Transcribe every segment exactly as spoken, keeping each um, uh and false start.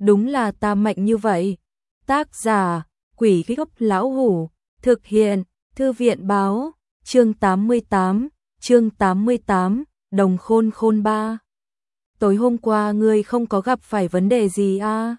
đúng là ta mạnh như vậy. Tác giả, Quỷ Gốc Lão Hủ, thực hiện, Thư viện báo, chương tám mươi tám, chương tám mươi tám, Đồng Khôn Khôn ba. Tối hôm qua ngươi không có gặp phải vấn đề gì à?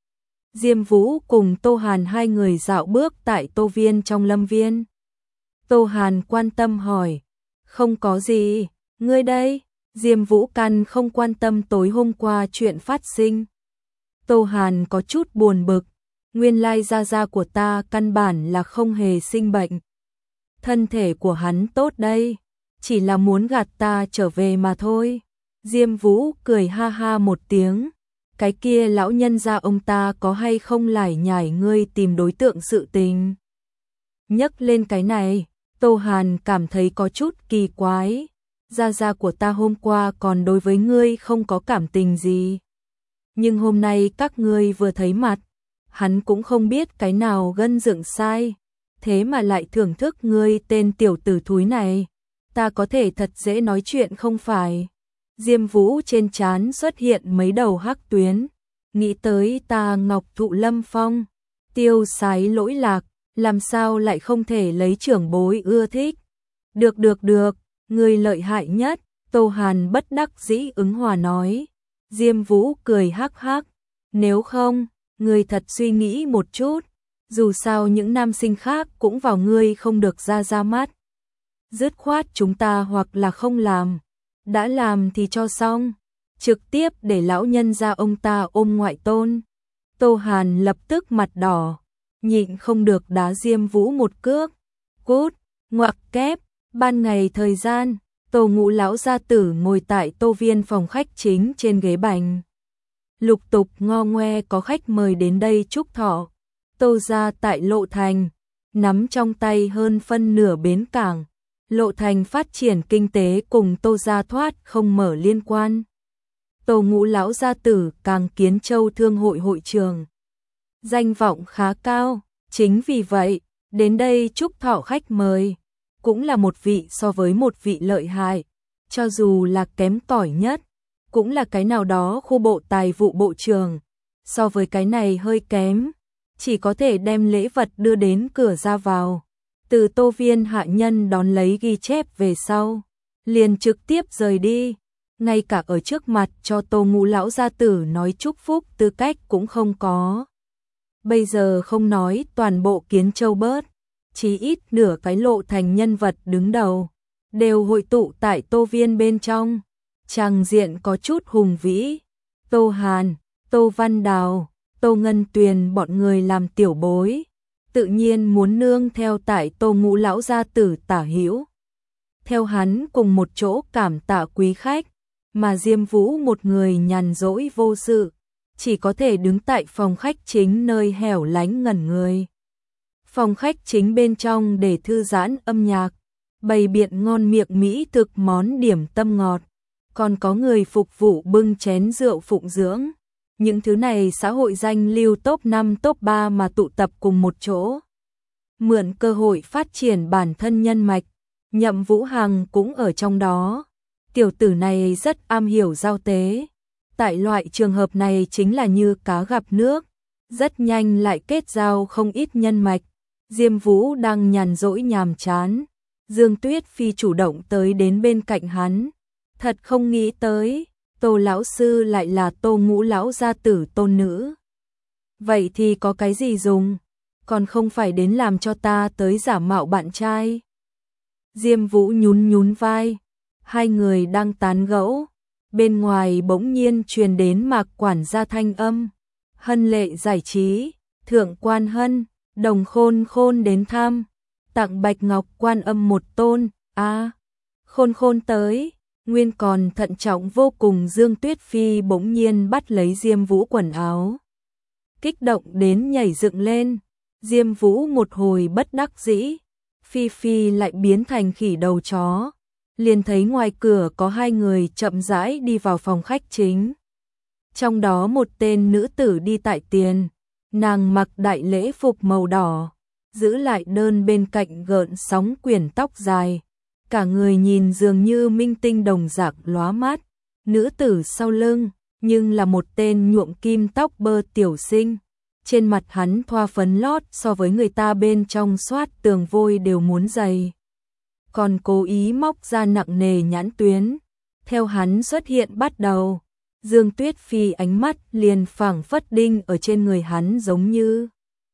Diêm Vũ cùng Tô Hàn hai người dạo bước tại Tô Viên trong lâm viên. Tô Hàn quan tâm hỏi, không có gì, ngươi đây? Diêm Vũ căn không quan tâm tối hôm qua chuyện phát sinh. Tô Hàn có chút buồn bực, nguyên lai gia gia của ta căn bản là không hề sinh bệnh. Thân thể của hắn tốt đây, chỉ là muốn gạt ta trở về mà thôi. Diêm Vũ cười ha ha một tiếng, cái kia lão nhân gia ông ta có hay không lải nhải ngươi tìm đối tượng sự tình. Nhắc lên cái này, Tô Hàn cảm thấy có chút kỳ quái. Gia gia của ta hôm qua còn đối với ngươi không có cảm tình gì. Nhưng hôm nay các ngươi vừa thấy mặt, hắn cũng không biết cái nào gân dựng sai, thế mà lại thưởng thức ngươi tên tiểu tử thúi này. Ta có thể thật dễ nói chuyện không phải? Diêm Vũ trên trán xuất hiện mấy đầu hắc tuyến, nghĩ tới ta Ngọc Thụ Lâm Phong, tiêu sái lỗi lạc, làm sao lại không thể lấy trưởng bối ưa thích. Được được được, ngươi lợi hại nhất, Tô Hàn bất đắc dĩ ứng hòa nói. Diêm Vũ cười hắc hắc, nếu không, ngươi thật suy nghĩ một chút, dù sao những nam sinh khác cũng vào ngươi không được ra ra mắt. Dứt khoát chúng ta hoặc là không làm, đã làm thì cho xong, trực tiếp để lão nhân gia ông ta ôm ngoại tôn. Tô Hàn lập tức mặt đỏ, nhịn không được đá Diêm Vũ một cước. Cút, ngoặc kép, ban ngày thời gian, Tô Ngũ lão gia tử ngồi tại Tô Viên phòng khách chính trên ghế bành. Lục tục ngo ngoe có khách mời đến đây chúc thọ. Tô gia tại Lộ Thành, nắm trong tay hơn phân nửa bến cảng. Lộ Thành phát triển kinh tế cùng Tô gia thoát không mở liên quan. Tô Ngũ lão gia tử càng Kiến Châu Thương hội hội trường, danh vọng khá cao, chính vì vậy, đến đây chúc thọ khách mời, cũng là một vị so với một vị lợi hại, cho dù là kém cỏi nhất, cũng là cái nào đó khu bộ tài vụ bộ trưởng, so với cái này hơi kém, chỉ có thể đem lễ vật đưa đến cửa ra vào. Từ Tô Viên hạ nhân đón lấy ghi chép về sau, liền trực tiếp rời đi, ngay cả ở trước mặt cho Tô Ngũ lão gia tử nói chúc phúc tư cách cũng không có. Bây giờ không nói toàn bộ Kiến Châu bớt, chí ít nửa cái Lộ Thành nhân vật đứng đầu, đều hội tụ tại Tô Viên bên trong, tràng diện có chút hùng vĩ. Tô Hàn, Tô Văn Đào, Tô Ngân Tuyền bọn người làm tiểu bối, tự nhiên muốn nương theo tại Tô Ngũ lão gia tử tả hữu, theo hắn cùng một chỗ cảm tạ quý khách, mà Diêm Vũ một người nhàn rỗi vô sự, chỉ có thể đứng tại phòng khách chính nơi hẻo lánh ngẩn người. Phòng khách chính bên trong để thư giãn âm nhạc, bày biện ngon miệng mỹ thực món điểm tâm ngọt, còn có người phục vụ bưng chén rượu phụng dưỡng. Những thứ này xã hội danh lưu top năm top ba mà tụ tập cùng một chỗ, mượn cơ hội phát triển bản thân nhân mạch. Nhậm Vũ Hằng cũng ở trong đó. Tiểu tử này rất am hiểu giao tế, tại loại trường hợp này chính là như cá gặp nước, rất nhanh lại kết giao không ít nhân mạch. Diêm Vũ đang nhàn rỗi nhàm chán, Dương Tuyết Phi chủ động tới đến bên cạnh hắn, thật không nghĩ tới Tô lão sư lại là Tô Ngũ lão gia tử tôn nữ. Vậy thì có cái gì dùng, còn không phải đến làm cho ta tới giả mạo bạn trai. Diêm Vũ nhún nhún vai, hai người đang tán gẫu, bên ngoài bỗng nhiên truyền đến Mạc quản gia thanh âm. Hân Lệ giải trí, Thượng Quan Hân, Đồng Khôn Khôn đến thăm, tặng Bạch Ngọc Quan Âm một tôn. A, à, Khôn Khôn tới. Nguyên còn thận trọng vô cùng Dương Tuyết Phi bỗng nhiên bắt lấy Diêm Vũ quần áo, kích động đến nhảy dựng lên. Diêm Vũ một hồi bất đắc dĩ, Phi Phi lại biến thành khỉ đầu chó, liền thấy ngoài cửa có hai người chậm rãi đi vào phòng khách chính. Trong đó một tên nữ tử đi tại tiền, nàng mặc đại lễ phục màu đỏ, giữ lại đơn bên cạnh gợn sóng quyển tóc dài, cả người nhìn dường như minh tinh đồng dạng lóa mắt. Nữ tử sau lưng, nhưng là một tên nhuộm kim tóc bơ tiểu sinh. Trên mặt hắn thoa phấn lót so với người ta bên trong xoát tường vôi đều muốn dày. Còn cố ý móc ra nặng nề nhãn tuyến. Theo hắn xuất hiện bắt đầu, Dương Tuyết Phi ánh mắt liền phảng phất đinh ở trên người hắn giống như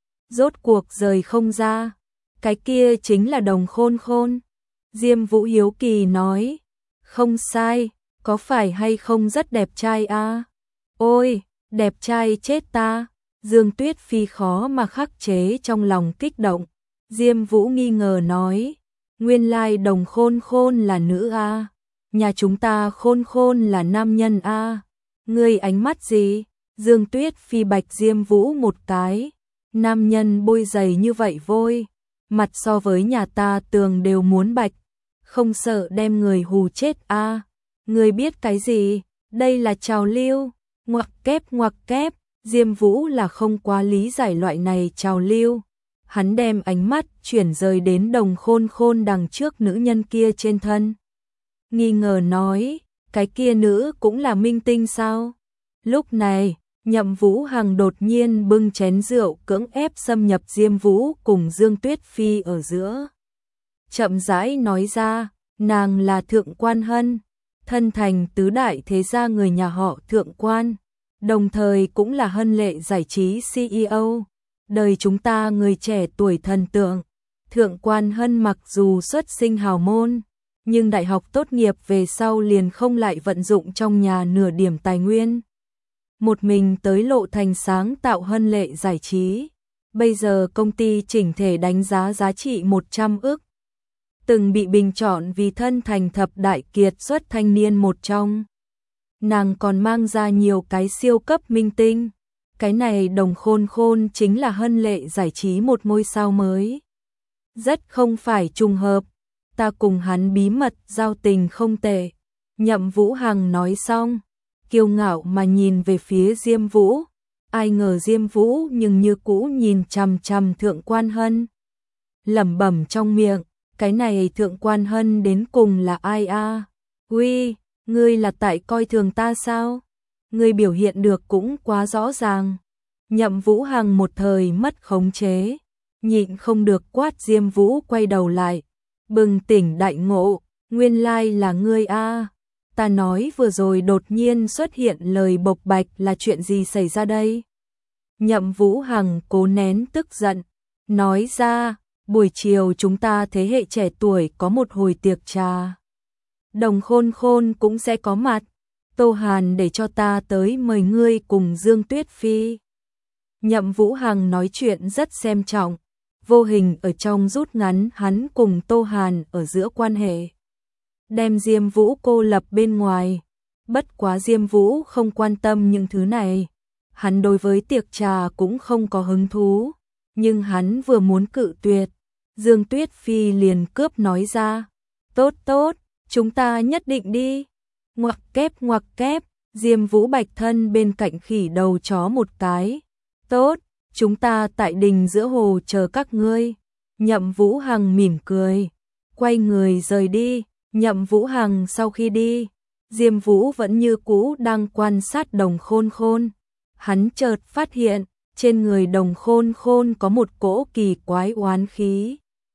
rốt cuộc rời không ra. Cái kia chính là Đồng Khôn Khôn. Diêm Vũ hiếu kỳ nói, không sai, có phải hay không rất đẹp trai a? À? Ôi, đẹp trai chết ta. Dương Tuyết Phi khó mà khắc chế trong lòng kích động. Diêm Vũ nghi ngờ nói, nguyên lai Đồng Khôn Khôn là nữ a, à? Nhà chúng ta Khôn Khôn là nam nhân a. À? Ngươi ánh mắt gì? Dương Tuyết Phi bạch Diêm Vũ một cái. Nam nhân bôi dày như vậy vôi, mặt so với nhà ta tường đều muốn bạch, không sợ đem người hù chết a. À? Ngươi biết cái gì? Đây là trào lưu. Ngoặc kép ngoặc kép. Diêm Vũ là không quá lý giải loại này trào lưu. Hắn đem ánh mắt chuyển rời đến Đồng Khôn Khôn đằng trước nữ nhân kia trên thân. Nghi ngờ nói, cái kia nữ cũng là minh tinh sao? Lúc này, Nhậm Vũ Hằng đột nhiên bưng chén rượu cưỡng ép xâm nhập Diêm Vũ cùng Dương Tuyết Phi ở giữa. Chậm rãi nói ra, nàng là Thượng Quan Hân, thân thành tứ đại thế gia người nhà họ Thượng Quan, đồng thời cũng là Hân Lệ giải trí xê e ô. Đời chúng ta người trẻ tuổi thần tượng. Thượng Quan Hân mặc dù xuất sinh hào môn, nhưng đại học tốt nghiệp về sau liền không lại vận dụng trong nhà nửa điểm tài nguyên. Một mình tới lộ thành sáng tạo Hân Lệ giải trí. Bây giờ công ty chỉnh thể đánh giá giá trị một trăm ức. Từng bị bình chọn vì thân thành thập đại kiệt xuất thanh niên một trong. Nàng còn mang ra nhiều cái siêu cấp minh tinh. Cái này Đồng Khôn Khôn chính là Hân Lệ giải trí một ngôi sao mới. Rất không phải trùng hợp. Ta cùng hắn bí mật giao tình không tệ. Nhậm Vũ Hằng nói xong, kiêu ngạo mà nhìn về phía Diêm Vũ. Ai ngờ Diêm Vũ nhưng như cũ nhìn chằm chằm Thượng Quan Hân. Lẩm bẩm trong miệng, cái này Thượng Quan Hân đến cùng là ai a? À? Uy, ngươi là tại coi thường ta sao? Ngươi biểu hiện được cũng quá rõ ràng. Nhậm Vũ Hằng một thời mất khống chế, nhịn không được quát Diêm Vũ quay đầu lại, bừng tỉnh đại ngộ, nguyên lai là ngươi a. À. Ta nói vừa rồi đột nhiên xuất hiện lời bộc bạch là chuyện gì xảy ra đây? Nhậm Vũ Hằng cố nén tức giận, nói ra, buổi chiều chúng ta thế hệ trẻ tuổi có một hồi tiệc trà. Đồng Khôn Khôn cũng sẽ có mặt. Tô Hàn để cho ta tới mời ngươi cùng Dương Tuyết Phi. Nhậm Vũ Hằng nói chuyện rất xem trọng, vô hình ở trong rút ngắn hắn cùng Tô Hàn ở giữa quan hệ. Đem Diêm Vũ cô lập bên ngoài. Bất quá Diêm Vũ không quan tâm những thứ này. Hắn đối với tiệc trà cũng không có hứng thú. Nhưng hắn vừa muốn cự tuyệt, Dương Tuyết Phi liền cướp nói ra. Tốt tốt, chúng ta nhất định đi. Ngoặc kép ngoặc kép, Diêm Vũ bạch thân bên cạnh khỉ đầu chó một cái. Tốt, chúng ta tại đình giữa hồ chờ các ngươi. Nhậm Vũ Hằng mỉm cười, quay người rời đi. Nhậm Vũ Hằng sau khi đi, Diêm Vũ vẫn như cũ đang quan sát Đồng Khôn Khôn. Hắn chợt phát hiện, trên người Đồng Khôn Khôn có một cỗ kỳ quái oán khí.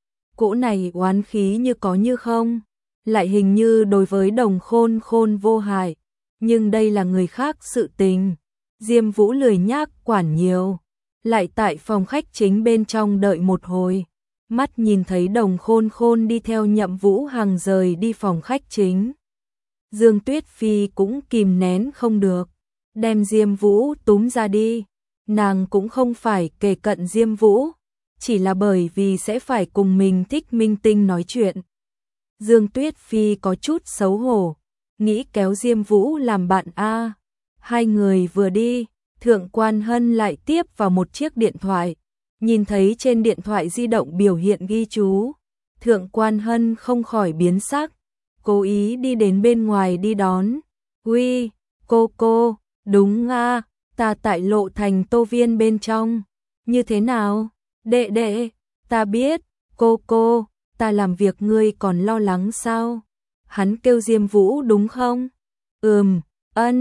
Cỗ này oán khí như có như không, lại hình như đối với Đồng Khôn Khôn vô hại, nhưng đây là người khác sự tình. Diêm Vũ lười nhác quản nhiều, lại tại phòng khách chính bên trong đợi một hồi. Mắt nhìn thấy Đồng Khôn Khôn đi theo Nhậm Vũ Hằng rời đi phòng khách chính. Dương Tuyết Phi cũng kìm nén không được, đem Diêm Vũ túm ra đi. Nàng cũng không phải kề cận Diêm Vũ, chỉ là bởi vì sẽ phải cùng mình thích minh tinh nói chuyện. Dương Tuyết Phi có chút xấu hổ, nghĩ kéo Diêm Vũ làm bạn a. Hai người vừa đi, Thượng Quan Hân lại tiếp vào một chiếc điện thoại. Nhìn thấy trên điện thoại di động biểu hiện ghi chú, Thượng Quan Hân không khỏi biến sắc, cố ý đi đến bên ngoài đi đón. Uy, cô cô, đúng a, ta tại lộ thành Tô Viên bên trong. Như thế nào? Đệ đệ, ta biết, cô cô, ta làm việc ngươi còn lo lắng sao? Hắn kêu Diêm Vũ đúng không? Ừm, ân,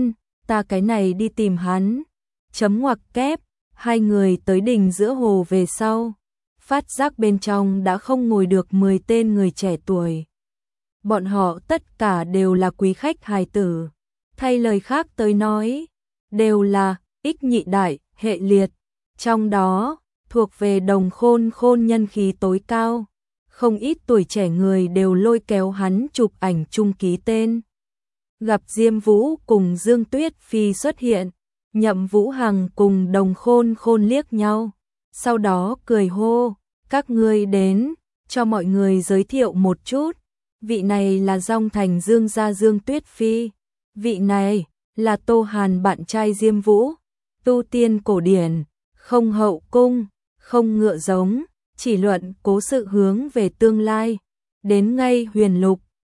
ta cái này đi tìm hắn. Chấm ngoặc kép, hai người tới đỉnh giữa hồ về sau, phát giác bên trong đã không ngồi được mười tên người trẻ tuổi. Bọn họ tất cả đều là quý khách hài tử, thay lời khác tới nói, đều là ích nhị đại, hệ liệt, trong đó thuộc về Đồng Khôn Khôn nhân khí tối cao, không ít tuổi trẻ người đều lôi kéo hắn chụp ảnh chung ký tên. Gặp Diêm Vũ cùng Dương Tuyết Phi xuất hiện, Nhậm Vũ Hằng cùng Đồng Khôn Khôn liếc nhau, sau đó cười hô, các ngươi đến, cho mọi người giới thiệu một chút, vị này là Dong Thành Dương gia Dương Tuyết Phi, vị này là Tô Hàn bạn trai Diêm Vũ, tu tiên cổ điển, không hậu cung, không ngựa giống, chỉ luận cố sự hướng về tương lai, đến ngay huyền lục,